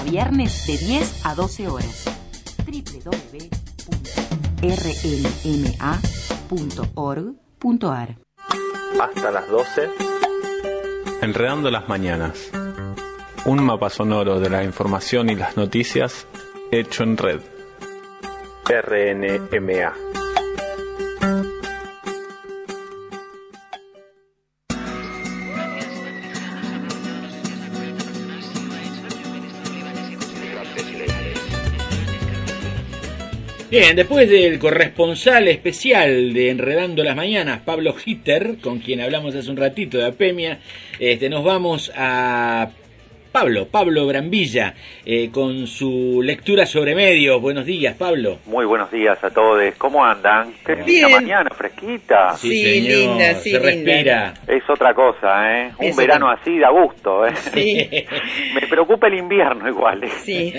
viernes de 10 a 12 horas. www.rnma.org.ar. Hasta las 12. Enredando las mañanas. Un mapa sonoro de la información y las noticias hecho en red. RNMA. Bien, después del corresponsal especial de Enredando las Mañanas, Pablo Hitter, con quien hablamos hace un ratito de Apemia, nos vamos a Pablo Brambilla, con su lectura sobre medios. Buenos días, Pablo. Muy buenos días a todos. ¿Cómo andan? Qué linda mañana, fresquita. Sí, señor, linda, sí, se respira. Es otra cosa, ¿eh? Un verano así da gusto, ¿eh? Sí. Me preocupa el invierno igual, ¿eh? Sí.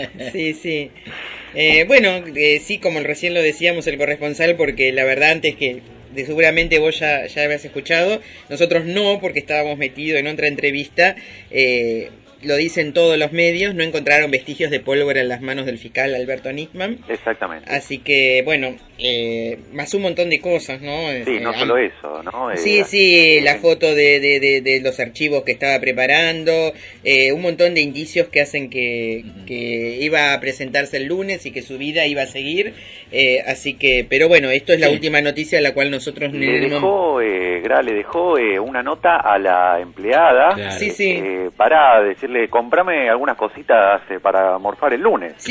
Sí, como recién lo decíamos el corresponsal, porque la verdad antes que seguramente vos ya habías escuchado, nosotros no, porque estábamos metidos en otra entrevista. Lo dicen todos los medios, no encontraron vestigios de pólvora en las manos del fiscal Alberto Nisman. Exactamente. Así que, bueno, más un montón de cosas, ¿no? Sí, no solo eso, ¿no? Sí, la foto de los archivos que estaba preparando, un montón de indicios que hacen que iba a presentarse el lunes y que su vida iba a seguir. Así que, pero bueno, esto es la última noticia a la cual nosotros le dejó una nota a la empleada, claro. Para decirle, comprame algunas cositas para morfar el lunes. Sí.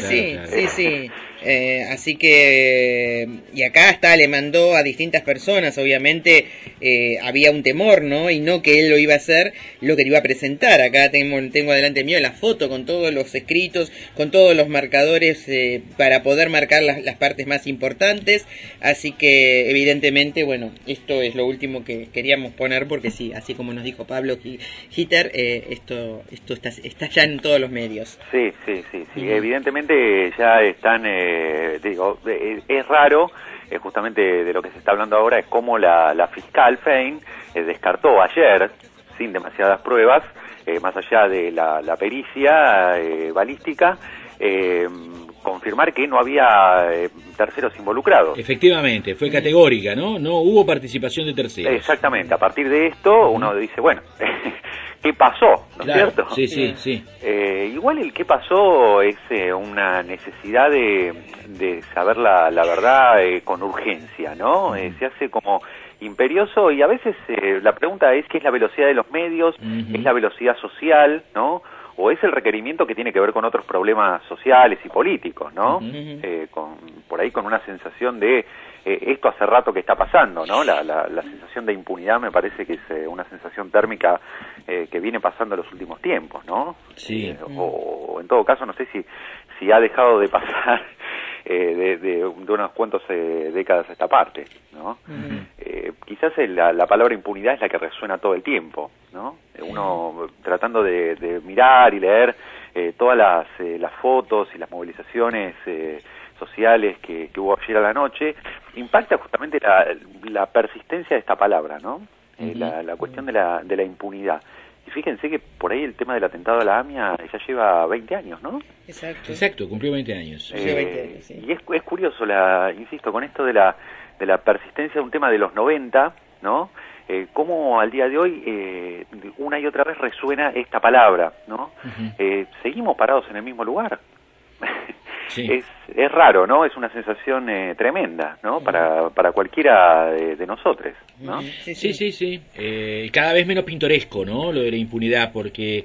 Así que, y acá le mandó a distintas personas, obviamente había un temor, ¿no? Y no que él lo iba a hacer, lo que iba a presentar. Acá tengo delante mío la foto con todos los escritos, con todos los marcadores para poder marcar las partes más importantes. Así que, evidentemente, bueno, esto es lo último que queríamos poner, porque sí, así como nos dijo Pablo Hitter, esto está ya en todos los medios. Sí. Evidentemente ya están... es raro, justamente de lo que se está hablando ahora, es cómo la fiscal Fein descartó ayer, sin demasiadas pruebas, más allá de la pericia balística, confirmar que no había terceros involucrados. Efectivamente, fue categórica, ¿no? No hubo participación de terceros. Exactamente, a partir de esto uno dice, bueno... ¿Qué pasó? ¿No es cierto? Sí. Igual el qué pasó es una necesidad de saber la verdad con urgencia, ¿no? Se hace como imperioso y a veces la pregunta es ¿qué es la velocidad de los medios? ¿Es la velocidad social? ¿No? ¿O es el requerimiento que tiene que ver con otros problemas sociales y políticos? ¿No? Por ahí con una sensación de esto hace rato que está pasando, ¿no? La sensación de impunidad me parece que es una sensación térmica que viene pasando en los últimos tiempos, ¿no? Sí. O en todo caso, no sé si ha dejado de pasar de unas cuantas décadas a esta parte, ¿no? Quizás la palabra impunidad es la que resuena todo el tiempo, ¿no? Uno tratando de mirar y leer todas las fotos y las movilizaciones sociales que hubo ayer a la noche, impacta justamente la persistencia de esta palabra, ¿no? La cuestión de la impunidad. Y fíjense que por ahí el tema del atentado a la AMIA ya lleva 20 años, ¿no? Exacto, cumplió 20 años. Sí. Y es curioso, insisto, con esto de la persistencia de un tema de los 90, ¿no? Cómo al día de hoy una y otra vez resuena esta palabra, ¿no? Seguimos parados en el mismo lugar. Sí. Es raro, ¿no? Es una sensación tremenda, ¿no? Para cualquiera de nosotros, ¿no? Sí. Cada vez menos pintoresco, ¿no? Lo de la impunidad, porque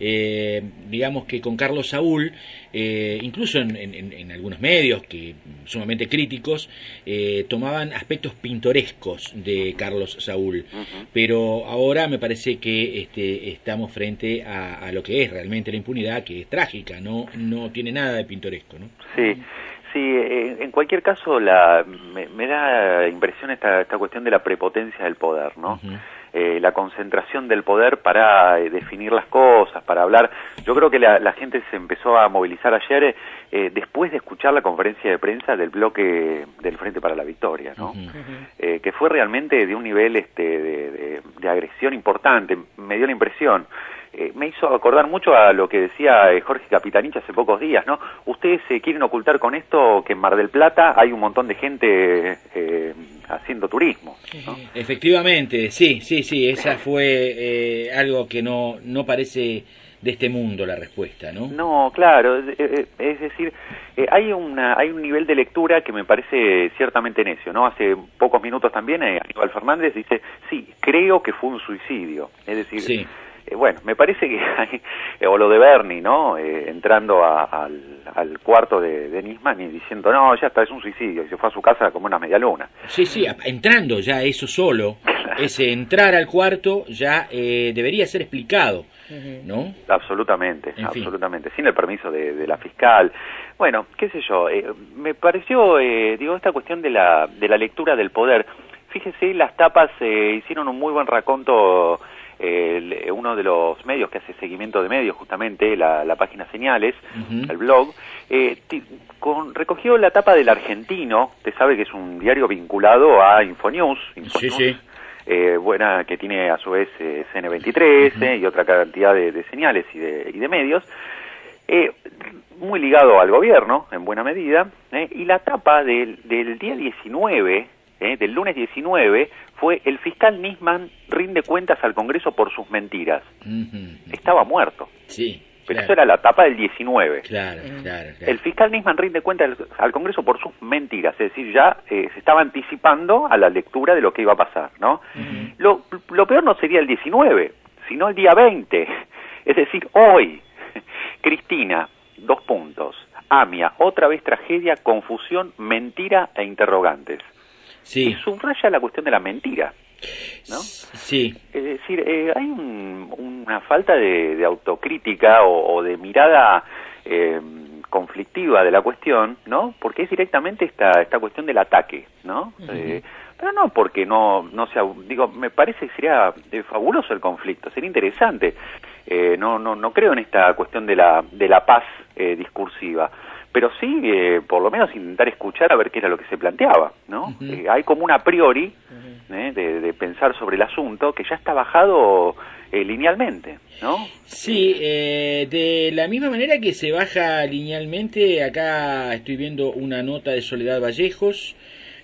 digamos que con Carlos Saúl, incluso en algunos medios que sumamente críticos, tomaban aspectos pintorescos de Carlos Saúl, pero ahora me parece que estamos frente a lo que es realmente la impunidad, que es trágica, no tiene nada de pintoresco, ¿no? Sí, en cualquier caso me da impresión esta cuestión de la prepotencia del poder, ¿no? La concentración del poder para definir las cosas, para hablar. Yo creo que la gente se empezó a movilizar ayer después de escuchar la conferencia de prensa del bloque del Frente para la Victoria, ¿no? Que fue realmente de un nivel de agresión importante, me dio la impresión. me hizo acordar mucho a lo que decía Jorge Capitanich hace pocos días, ¿no? Ustedes quieren ocultar con esto que en Mar del Plata hay un montón de gente haciendo turismo, ¿no? Efectivamente, sí, esa fue algo que no parece de este mundo la respuesta, ¿no? No, claro, es decir, hay un nivel de lectura que me parece ciertamente necio, ¿no? Hace pocos minutos también Aníbal Fernández dice, sí, creo que fue un suicidio, es decir, sí. Bueno, me parece que hay, o lo de Bernie, ¿no? Entrando al cuarto de Nisman y diciendo, no, ya está, es un suicidio, y se fue a su casa como una media luna. Sí, entrando ya eso solo, ese entrar al cuarto ya debería ser explicado, ¿no? Absolutamente, absolutamente, sin el permiso de la fiscal. Bueno, qué sé yo, me pareció, esta cuestión de la lectura del poder. Fíjese, las tapas hicieron un muy buen raconto. Uno de los medios que hace seguimiento de medios, justamente la página Señales, el blog, recogió la tapa del Argentino. Usted sabe que es un diario vinculado a Infonews, sí. Buena, que tiene a su vez CN23 y otra cantidad de señales y de medios, muy ligado al gobierno en buena medida, y la tapa del día 19, del lunes 19, fue: el fiscal Nisman rinde cuentas al Congreso por sus mentiras. Estaba muerto. Sí. Pero eso era la tapa del 19. Claro. El fiscal Nisman rinde cuentas al Congreso por sus mentiras, es decir, ya se estaba anticipando a la lectura de lo que iba a pasar, ¿no? Lo peor no sería el 19, sino el día 20, es decir, hoy. Cristina, : AMIA, otra vez tragedia, confusión, mentira e interrogantes. Sí. Y subraya la cuestión de la mentira, ¿no? Sí. Es decir, hay una falta de autocrítica o de mirada conflictiva de la cuestión, ¿no? Porque es directamente esta cuestión del ataque, ¿no? Pero no porque no sea, me parece que sería fabuloso el conflicto, sería interesante. No creo en esta cuestión de la paz discursiva, pero sí, por lo menos intentar escuchar a ver qué era lo que se planteaba, ¿no? Hay como un a priori de pensar sobre el asunto que ya está bajado linealmente, ¿no? Sí, de la misma manera que se baja linealmente, acá estoy viendo una nota de Soledad Vallejos,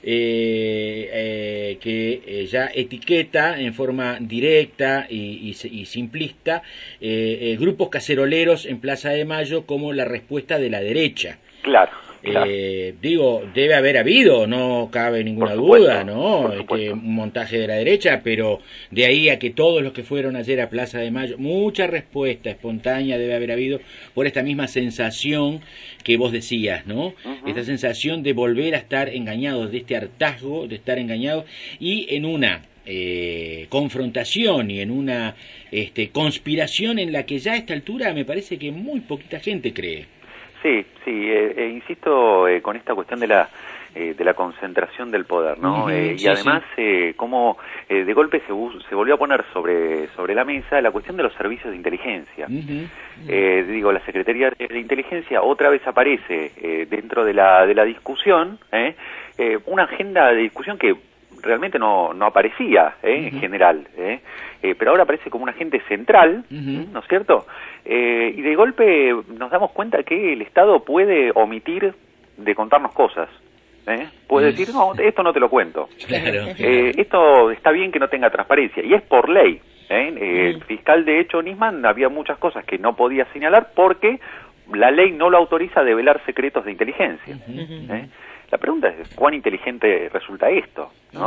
que ya etiqueta en forma directa y simplista grupos caceroleros en Plaza de Mayo como la respuesta de la derecha. Claro. Debe haber habido, no cabe ninguna duda, ¿no? Un montaje de la derecha, pero de ahí a que todos los que fueron ayer a Plaza de Mayo, mucha respuesta espontánea debe haber habido por esta misma sensación que vos decías, ¿no? Esta sensación de volver a estar engañados, de este hartazgo, de estar engañados, y en una confrontación y en una conspiración en la que ya a esta altura me parece que muy poquita gente cree. Sí, insisto con esta cuestión de la concentración del poder, ¿no? Y además, cómo de golpe se volvió a poner sobre la mesa la cuestión de los servicios de inteligencia. La Secretaría de Inteligencia otra vez aparece dentro de la discusión, una agenda de discusión que realmente no aparecía en general, pero ahora aparece como un agente central, ¿no es cierto? Y de golpe nos damos cuenta que el Estado puede omitir de contarnos cosas, puede decir, no, esto no te lo cuento, claro. Esto está bien que no tenga transparencia, y es por ley. El fiscal, de hecho, Nisman, había muchas cosas que no podía señalar porque la ley no lo autoriza a develar secretos de inteligencia. La pregunta es, ¿cuán inteligente resulta esto? ¿No?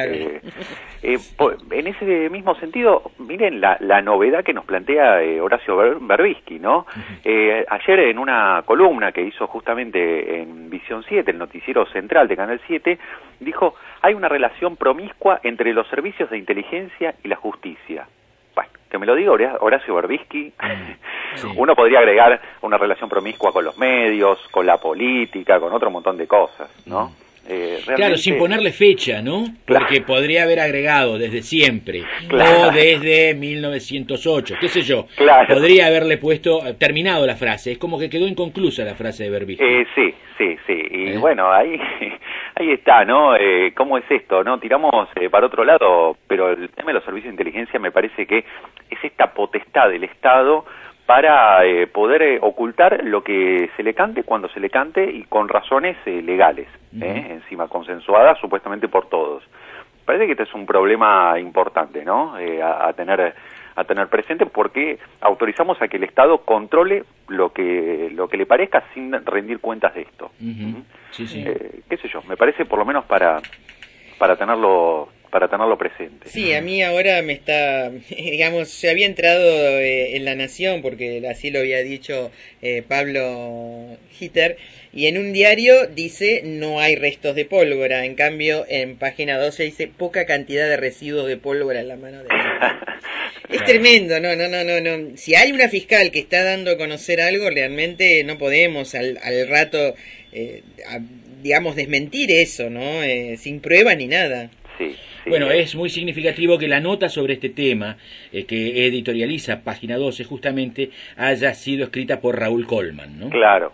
En ese mismo sentido, miren la novedad que nos plantea Horacio Berbisky, ¿no? Ayer en una columna que hizo justamente en Visión 7, el noticiero central de Canal 7, dijo, hay una relación promiscua entre los servicios de inteligencia y la justicia. Bueno, que me lo diga Horacio Berbisky. Uno podría agregar una relación promiscua con los medios, con la política, con otro montón de cosas, ¿no? Realmente... Claro, sin ponerle fecha, ¿no? Claro. Porque podría haber agregado desde siempre, Claro. o desde 1908, qué sé yo. Claro. Podría haberle puesto, terminado la frase, es como que quedó inconclusa la frase de Berbisky. Sí. Y bueno, ahí está, ¿no? ¿Cómo es esto, no? Tiramos para otro lado, pero el tema de los servicios de inteligencia me parece que es esta potestad del Estado para poder ocultar lo que se le cante cuando se le cante y con razones legales, encima consensuadas supuestamente por todos. Parece que este es un problema importante, ¿no? A tener presente, porque autorizamos a que el Estado controle lo que le parezca sin rendir cuentas de esto. Sí. Qué sé yo, me parece por lo menos para tenerlo presente. Sí, a mí ahora me está, digamos, se había entrado en La Nación, porque así lo había dicho Pablo Hitter, y en un diario dice no hay restos de pólvora, en cambio en página 12 dice poca cantidad de residuos de pólvora en la mano de Es tremendo, no. Si hay una fiscal que está dando a conocer algo, realmente no podemos al rato, digamos, desmentir eso, ¿no? Sin prueba ni nada. Sí. Bueno, es muy significativo que la nota sobre este tema, que editorializa Página 12, justamente haya sido escrita por Raúl Colman, ¿no? Claro.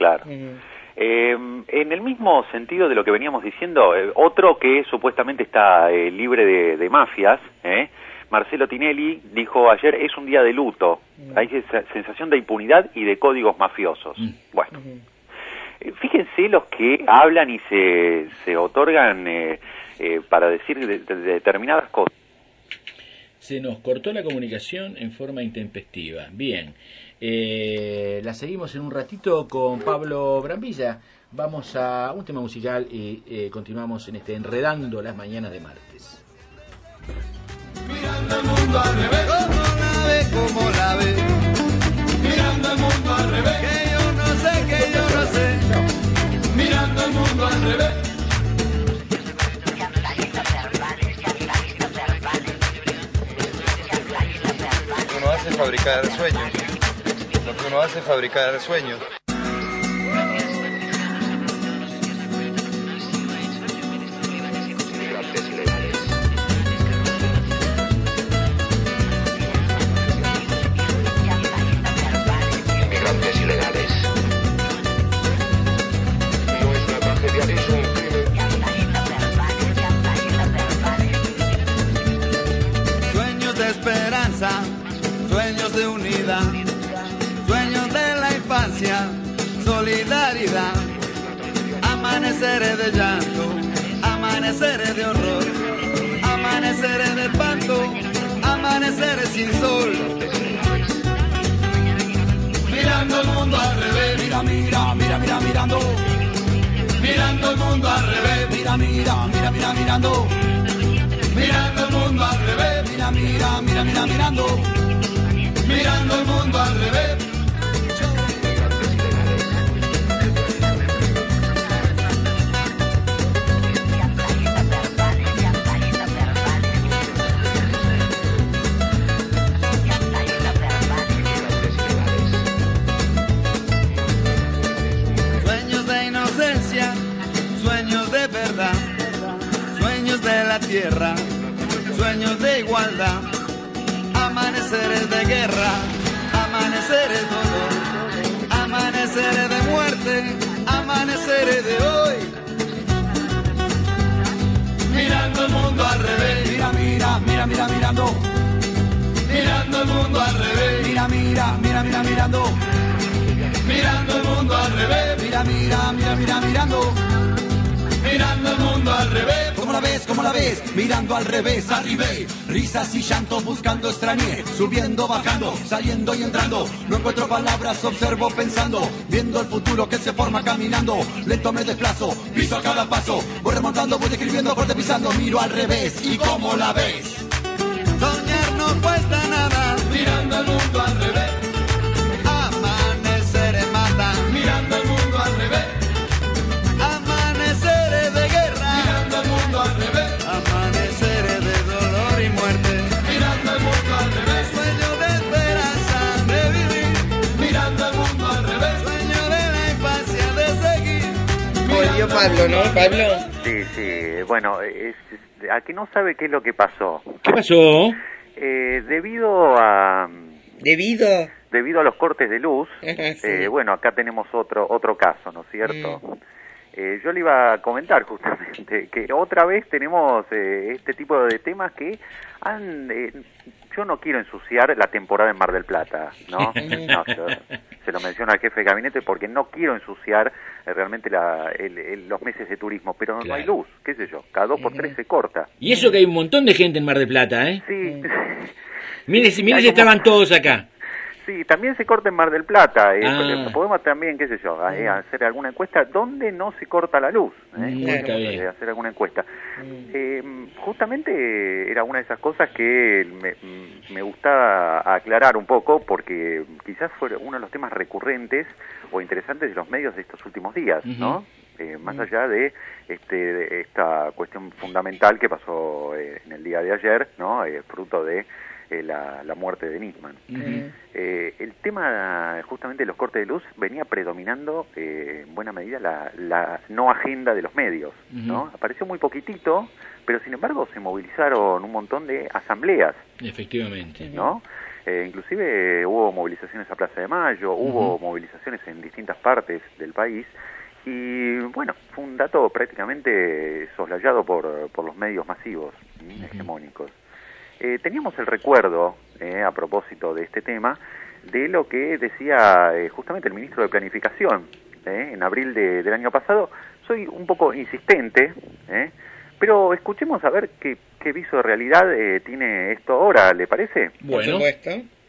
En el mismo sentido de lo que veníamos diciendo, otro que supuestamente está libre de mafias, Marcelo Tinelli dijo ayer, es un día de luto, hay sensación de impunidad y de códigos mafiosos. Bueno, fíjense los que hablan y se otorgan para decir determinadas cosas. Se nos cortó la comunicación en forma intempestiva. Bien, la seguimos en un ratito con Pablo Brambilla. Vamos a un tema musical y continuamos en Enredando las Mañanas de martes. Mirando el mundo al revés, ¿cómo la ve? Mirando el mundo al revés, que yo no sé. Mirando el mundo al revés. Uno hace fabricar sueños. Lo que uno hace es fabricar sueños. Sueños de unidad, sueños de la infancia, solidaridad, amaneceres de llanto, amaneceres de horror, amaneceres de espanto, amaneceres sin sol. Mirando el mundo al revés, mirando. Mirando el mundo al revés, mirando. Mirando el mundo al revés, mirando. Mirando el mundo al revés. Sueños de inocencia, sueños de verdad, sueños de la tierra, sueños de igualdad, amaneceres de guerra, amaneceres de dolor, amaneceres de muerte, amaneceres de hoy. Mirando el mundo al revés, mirando. Mirando el mundo al revés, mirando. Mirando el mundo al revés, mirando. Mirando el mundo al revés. ¿Cómo la ves? Mirando al revés, arribé. Risas y llantos buscando extrañé. Subiendo, bajando, saliendo y entrando. No encuentro palabras, observo pensando. Viendo el futuro que se forma caminando. Lento me desplazo, piso a cada paso. Voy remontando, voy escribiendo, fuerte pisando. Miro al revés, ¿y cómo la ves? Soñar no cuesta nada. Mirando el mundo al revés. Amaneceres matan. Mirando el mundo al revés. Amaneceres de guerra. Mirando el mundo al revés. Amaneceres de dolor y muerte. Mirando el mundo al revés. Sueño de esperanza de vivir. Mirando el mundo al revés. Sueño de la infancia de seguir. Volvió Pablo, ¿no, Pablo? Sí, bueno, aquí no sabe qué es lo que pasó. ¿Qué pasó? Debido a los cortes de luz, Sí. bueno, acá tenemos otro caso, ¿no es cierto? Yo le iba a comentar justamente que otra vez tenemos este tipo de temas que yo no quiero ensuciar la temporada en Mar del Plata, ¿no? No, se lo menciono al jefe de gabinete porque no quiero ensuciar realmente los meses de turismo, pero no hay luz, qué sé yo, cada 2 por 3 se corta. Y eso que hay un montón de gente en Mar del Plata, ¿eh? Sí. Mire si estaban todos acá. Sí, también se corta en Mar del Plata. Podemos también, qué sé yo, hacer alguna encuesta donde no se corta la luz. Hacer alguna encuesta. Justamente era una de esas cosas que me gustaba aclarar un poco porque quizás fue uno de los temas recurrentes o interesantes de los medios de estos últimos días, ¿no? Más allá de esta cuestión fundamental que pasó en el día de ayer, ¿no? Fruto de la muerte de Nisman. El tema justamente de los cortes de luz venía predominando en buena medida la no agenda de los medios, ¿no? Apareció muy poquitito, pero sin embargo se movilizaron un montón de asambleas. Efectivamente. ¿No? Inclusive hubo movilizaciones a Plaza de Mayo, hubo movilizaciones en distintas partes del país. Y bueno, fue un dato prácticamente soslayado por los medios masivos, hegemónicos. Teníamos el recuerdo, a propósito de este tema, de lo que decía justamente el ministro de Planificación en abril del año pasado. Soy un poco insistente, pero escuchemos a ver qué viso de realidad tiene esto ahora, ¿le parece? Bueno. Por supuesto.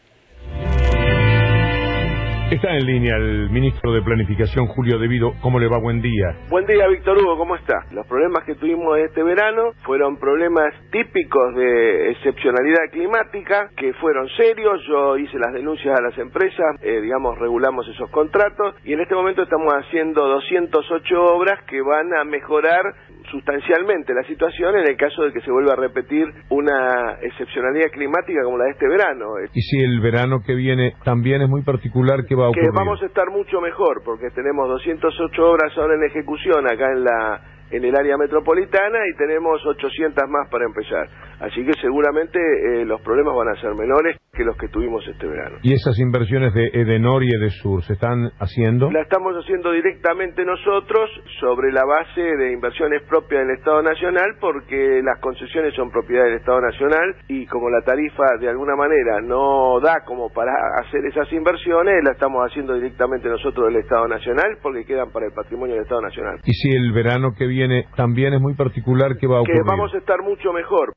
Está en línea el ministro de Planificación, Julio De Vido. ¿Cómo le va? Buen día. Buen día, Víctor Hugo, ¿cómo está? Los problemas que tuvimos este verano fueron problemas típicos de excepcionalidad climática, que fueron serios. Yo hice las denuncias a las empresas, regulamos esos contratos, y en este momento estamos haciendo 208 obras que van a mejorar sustancialmente la situación en el caso de que se vuelva a repetir una excepcionalidad climática como la de este verano. Y si el verano que viene también es muy particular, ¿qué va a ocurrir? Que vamos a estar mucho mejor, porque tenemos 208 obras ahora en ejecución acá en el área metropolitana y tenemos 800 más para empezar. Así que seguramente los problemas van a ser menores que los que tuvimos este verano. ¿Y esas inversiones de Edenor y Edesur se están haciendo? La estamos haciendo directamente nosotros sobre la base de inversiones propias del Estado Nacional, porque las concesiones son propiedad del Estado Nacional y como la tarifa de alguna manera no da como para hacer esas inversiones, la estamos haciendo directamente nosotros del Estado Nacional porque quedan para el patrimonio del Estado Nacional. ¿Y si el verano que viene también es muy particular, qué va a ocurrir? Que vamos a estar mucho mejor.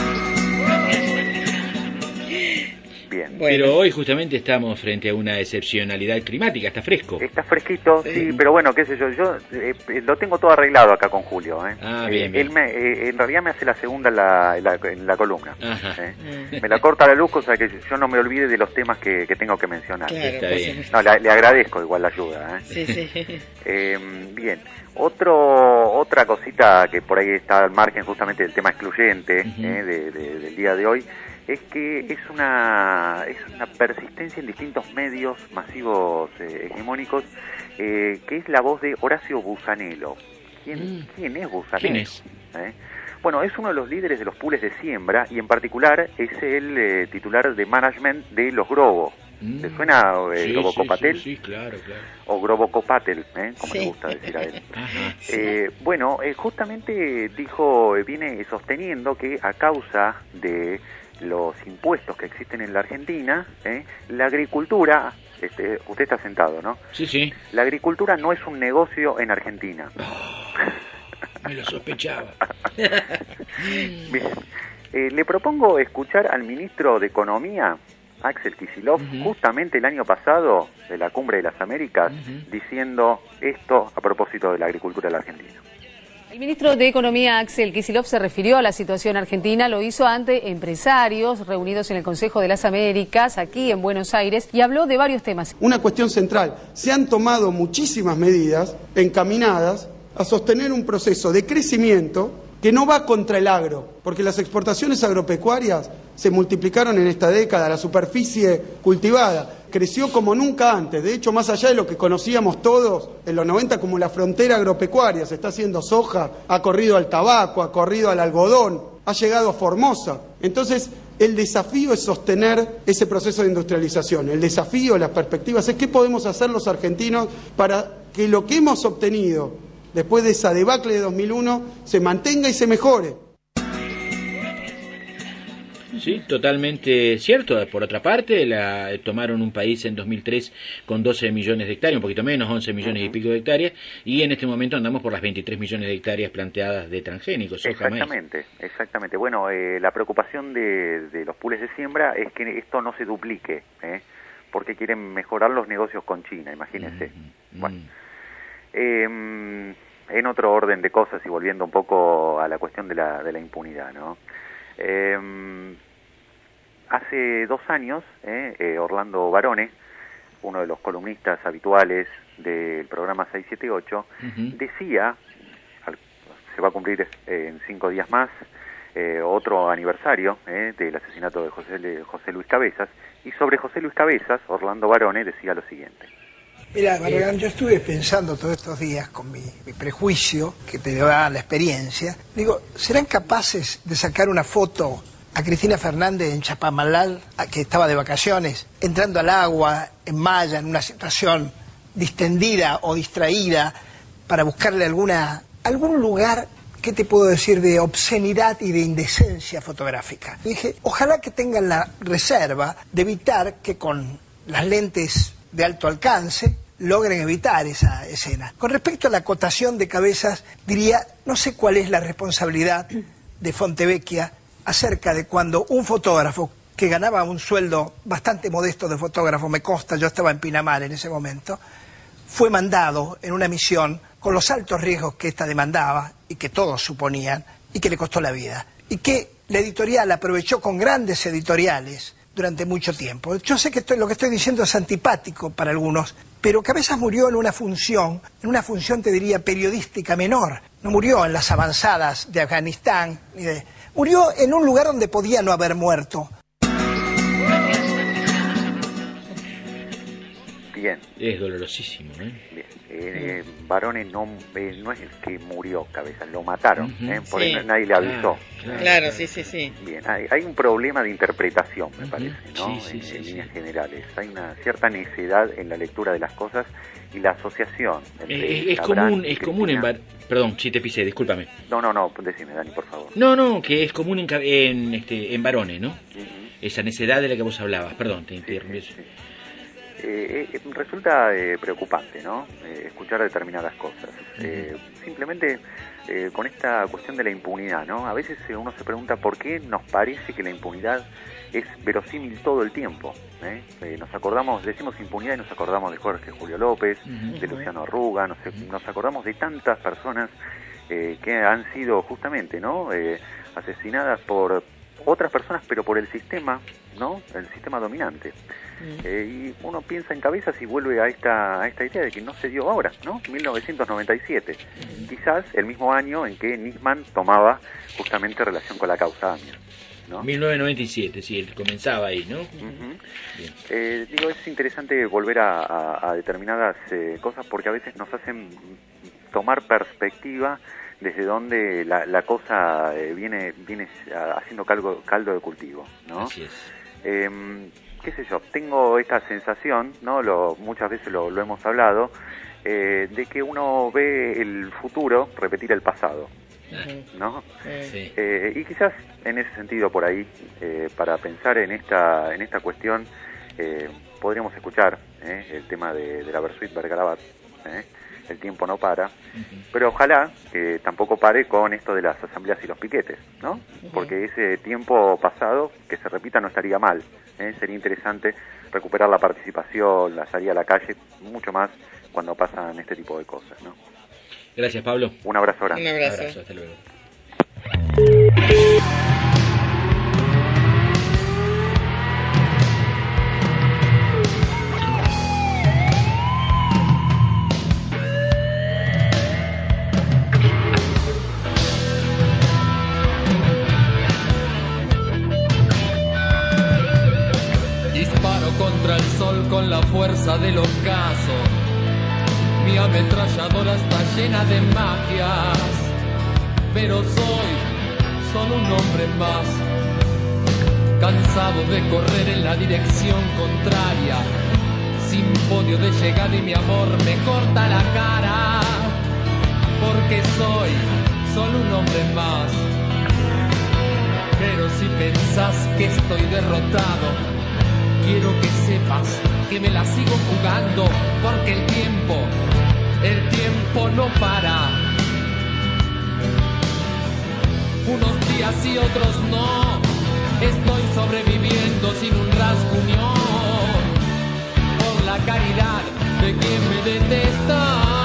Bien. Bueno. Pero hoy justamente estamos frente a una excepcionalidad climática, está fresco. Está fresquito, sí, pero bueno, qué sé yo lo tengo todo arreglado acá con Julio. Bien. Él en realidad me hace la segunda en la columna. Me la corta la luz, cosa que yo no me olvide de los temas que tengo que mencionar. Claro, está bien. No, le agradezco igual la ayuda. Sí. Bien. Otra cosita que por ahí está al margen justamente del tema excluyente del día de hoy, es que es una persistencia en distintos medios masivos hegemónicos, que es la voz de Horacio Busanello. ¿Quién es Busanello? ¿Quién es? Bueno, es uno de los líderes de los pools de siembra y en particular es el titular de management de los Globo. ¿Te suena Globo Copatel? Sí, claro. O Globo Copatel, como le gusta decir a él. Bueno, justamente viene sosteniendo que a causa de los impuestos que existen en la Argentina, la agricultura, usted está sentado, ¿no? Sí. La agricultura no es un negocio en Argentina. Me lo sospechaba. Bien. Le propongo escuchar al ministro de Economía, Axel Kicillof, justamente el año pasado, de la Cumbre de las Américas, diciendo esto a propósito de la agricultura de la Argentina. El ministro de Economía, Axel Kicillof, se refirió a la situación argentina, lo hizo ante empresarios reunidos en el Consejo de las Américas, aquí en Buenos Aires, y habló de varios temas. Una cuestión central, se han tomado muchísimas medidas encaminadas a sostener un proceso de crecimiento que no va contra el agro, porque las exportaciones agropecuarias se multiplicaron en esta década, la superficie cultivada creció como nunca antes, de hecho más allá de lo que conocíamos todos en los 90 como la frontera agropecuaria, se está haciendo soja, ha corrido al tabaco, ha corrido al algodón, ha llegado a Formosa. Entonces, el desafío es sostener ese proceso de industrialización, el desafío, las perspectivas, es qué podemos hacer los argentinos para que lo que hemos obtenido después de esa debacle de 2001 se mantenga y se mejore. Sí, totalmente cierto. Por otra parte, tomaron un país en 2003 con 12 millones de hectáreas, un poquito menos, 11 millones y pico de hectáreas, y en este momento andamos por las 23 millones de hectáreas planteadas de transgénicos. Exactamente. Bueno, la preocupación de los pools de siembra es que esto no se duplique, porque quieren mejorar los negocios con China, imagínense. Bueno, en otro orden de cosas y volviendo un poco a la cuestión de la impunidad, ¿no? Hace 2 años, Orlando Barone, uno de los columnistas habituales del programa 678, decía, se va a cumplir en 5 días más, otro aniversario del asesinato de José Luis Cabezas, y sobre José Luis Cabezas, Orlando Barone decía lo siguiente. Mira, Barragán, yo estuve pensando todos estos días con mi prejuicio, que te da la experiencia, digo, ¿serán capaces de sacar una foto a Cristina Fernández en Chapamalal, que estaba de vacaciones, entrando al agua, en malla, en una situación distendida o distraída, para buscarle algún lugar, ¿qué te puedo decir?, de obscenidad y de indecencia fotográfica? Y dije, ojalá que tengan la reserva de evitar que con las lentes de alto alcance logren evitar esa escena. Con respecto a la acotación de Cabezas, diría, no sé cuál es la responsabilidad de Fontevecchia acerca de cuando un fotógrafo que ganaba un sueldo bastante modesto de fotógrafo, me consta, yo estaba en Pinamar en ese momento, fue mandado en una misión con los altos riesgos que esta demandaba y que todos suponían y que le costó la vida. Y que la editorial aprovechó con grandes editoriales durante mucho tiempo. Yo sé que lo que estoy diciendo es antipático para algunos, pero Cabezas murió en una función te diría periodística menor. No murió en las avanzadas de Afganistán, murió en un lugar donde podía no haber muerto. Bien. Es dolorosísimo, Bien. Barone no es el que murió, Cabezas, lo mataron, por eso nadie le avisó. Claro, sí. Bien, hay un problema de interpretación, me parece, ¿no? En líneas generales. Hay una cierta necedad en la lectura de las cosas y la asociación. Es común en perdón, si te pisé, discúlpame. No, decime, Dani, por favor. No, que es común en Barone, ¿no? Esa necedad de la que vos hablabas, perdón, te interrumpí. Resulta preocupante, ¿no? Escuchar determinadas cosas. Simplemente con esta cuestión de la impunidad, ¿no? A veces uno se pregunta por qué nos parece que la impunidad es verosímil todo el tiempo. Nos acordamos, decimos impunidad y nos acordamos de Jorge Julio López, de Luciano Arruga, nos acordamos de tantas personas que han sido justamente, ¿no? Asesinadas por otras personas, pero por el sistema, ¿no? El sistema dominante. Y uno piensa en Cabezas y vuelve a esta idea de que no se dio ahora, ¿no? 1997, quizás el mismo año en que Nisman tomaba justamente relación con la causa AMIA, ¿no? 1997, sí, él comenzaba ahí, ¿no? Es interesante volver a determinadas cosas porque a veces nos hacen tomar perspectiva desde donde la cosa viene haciendo caldo de cultivo, ¿no? Así es. Qué sé yo, tengo esta sensación, ¿no? Muchas veces lo hemos hablado, de que uno ve el futuro repetir el pasado, ¿no? Sí. Y quizás en ese sentido por ahí, para pensar en esta cuestión, podríamos escuchar el tema de la Versuit Vergarabat, el tiempo no para, pero ojalá que tampoco pare con esto de las asambleas y los piquetes, ¿no? Porque ese tiempo pasado, que se repita, no estaría mal, sería interesante recuperar la participación, la salida a la calle, mucho más cuando pasan este tipo de cosas, ¿no? Gracias, Pablo. Un abrazo grande. Un abrazo. Hasta luego. del ocaso. Mi ametralladora está llena de magias, pero soy solo un hombre más, cansado de correr en la dirección contraria, sin podio de llegada y mi amor me corta la cara, porque soy solo un hombre más. Pero si pensás que estoy derrotado, quiero que sepas que me la sigo jugando, porque el tiempo no para. Unos días y otros no, estoy sobreviviendo sin un rasguño, por la caridad de quien me detesta.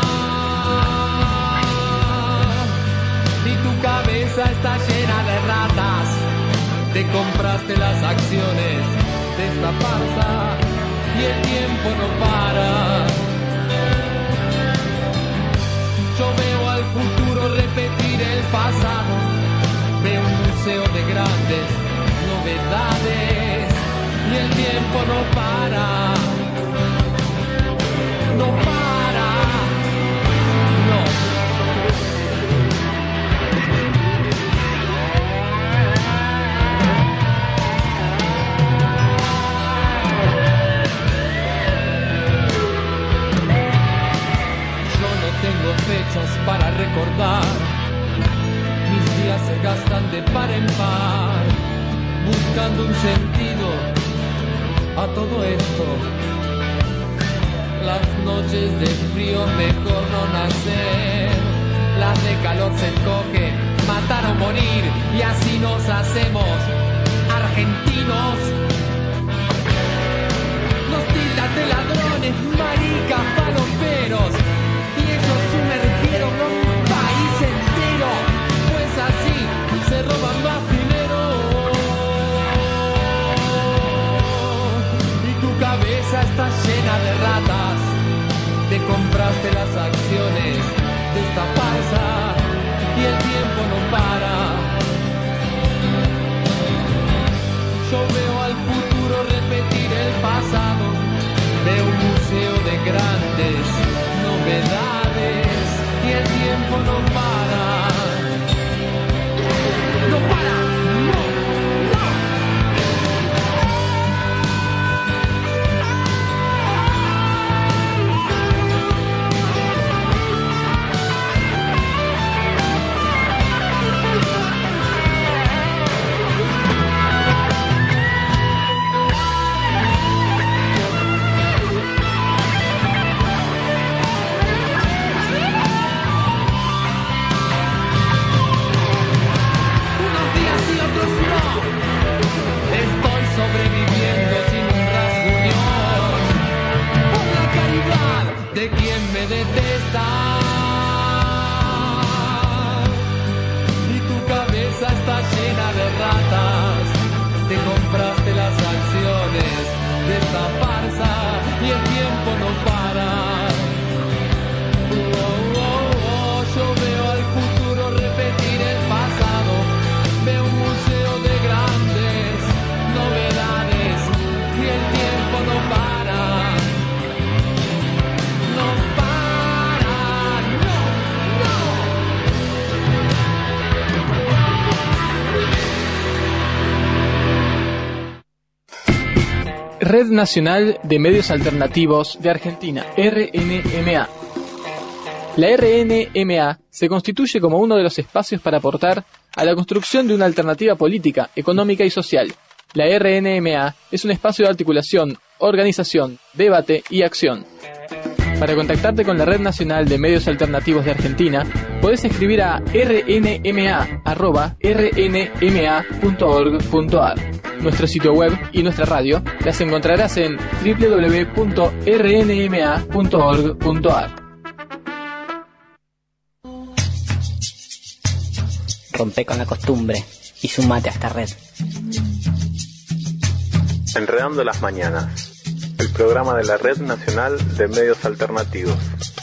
Y tu cabeza está llena de ratas, te compraste las acciones de esta farsa y el tiempo no para. Yo veo al futuro repetir el pasado, veo un museo de grandes novedades y el tiempo no para. No para, no. Tengo fechas para recordar, mis días se gastan de par en par, buscando un sentido a todo esto. Las noches de frío mejor no nacer, las de calor se escogen, matar o morir, y así nos hacemos argentinos. Nos tildan de ladrones, maricas, paloperos, y ellos sumergieron a un país entero, pues así se roban más dinero. Y tu cabeza está llena de ratas, te compraste las acciones de esta farsa y el tiempo no para. Yo veo al futuro repetir el pasado, veo un museo de grandes novedades y el tiempo no para. No para, no, sobreviviendo sin un rasguño, por la caridad de quien me detesta. Y tu cabeza está llena de ratas, te compraste las acciones de esta farsa y el tiempo no para. Yo veo al futuro repetir el pasado, veo un museo de grandes novedades y el tiempo no para. No para, no. Red Nacional de Medios Alternativos de Argentina, RNMA. La RNMA se constituye como uno de los espacios para aportar a la construcción de una alternativa política, económica y social. La RNMA es un espacio de articulación, organización, debate y acción. Para contactarte con la Red Nacional de Medios Alternativos de Argentina, podés escribir a rnma@rnma.org.ar. Nuestro sitio web y nuestra radio las encontrarás en www.rnma.org.ar. Rompe con la costumbre y sumate a esta red. Enredando las mañanas, el programa de la Red Nacional de Medios Alternativos.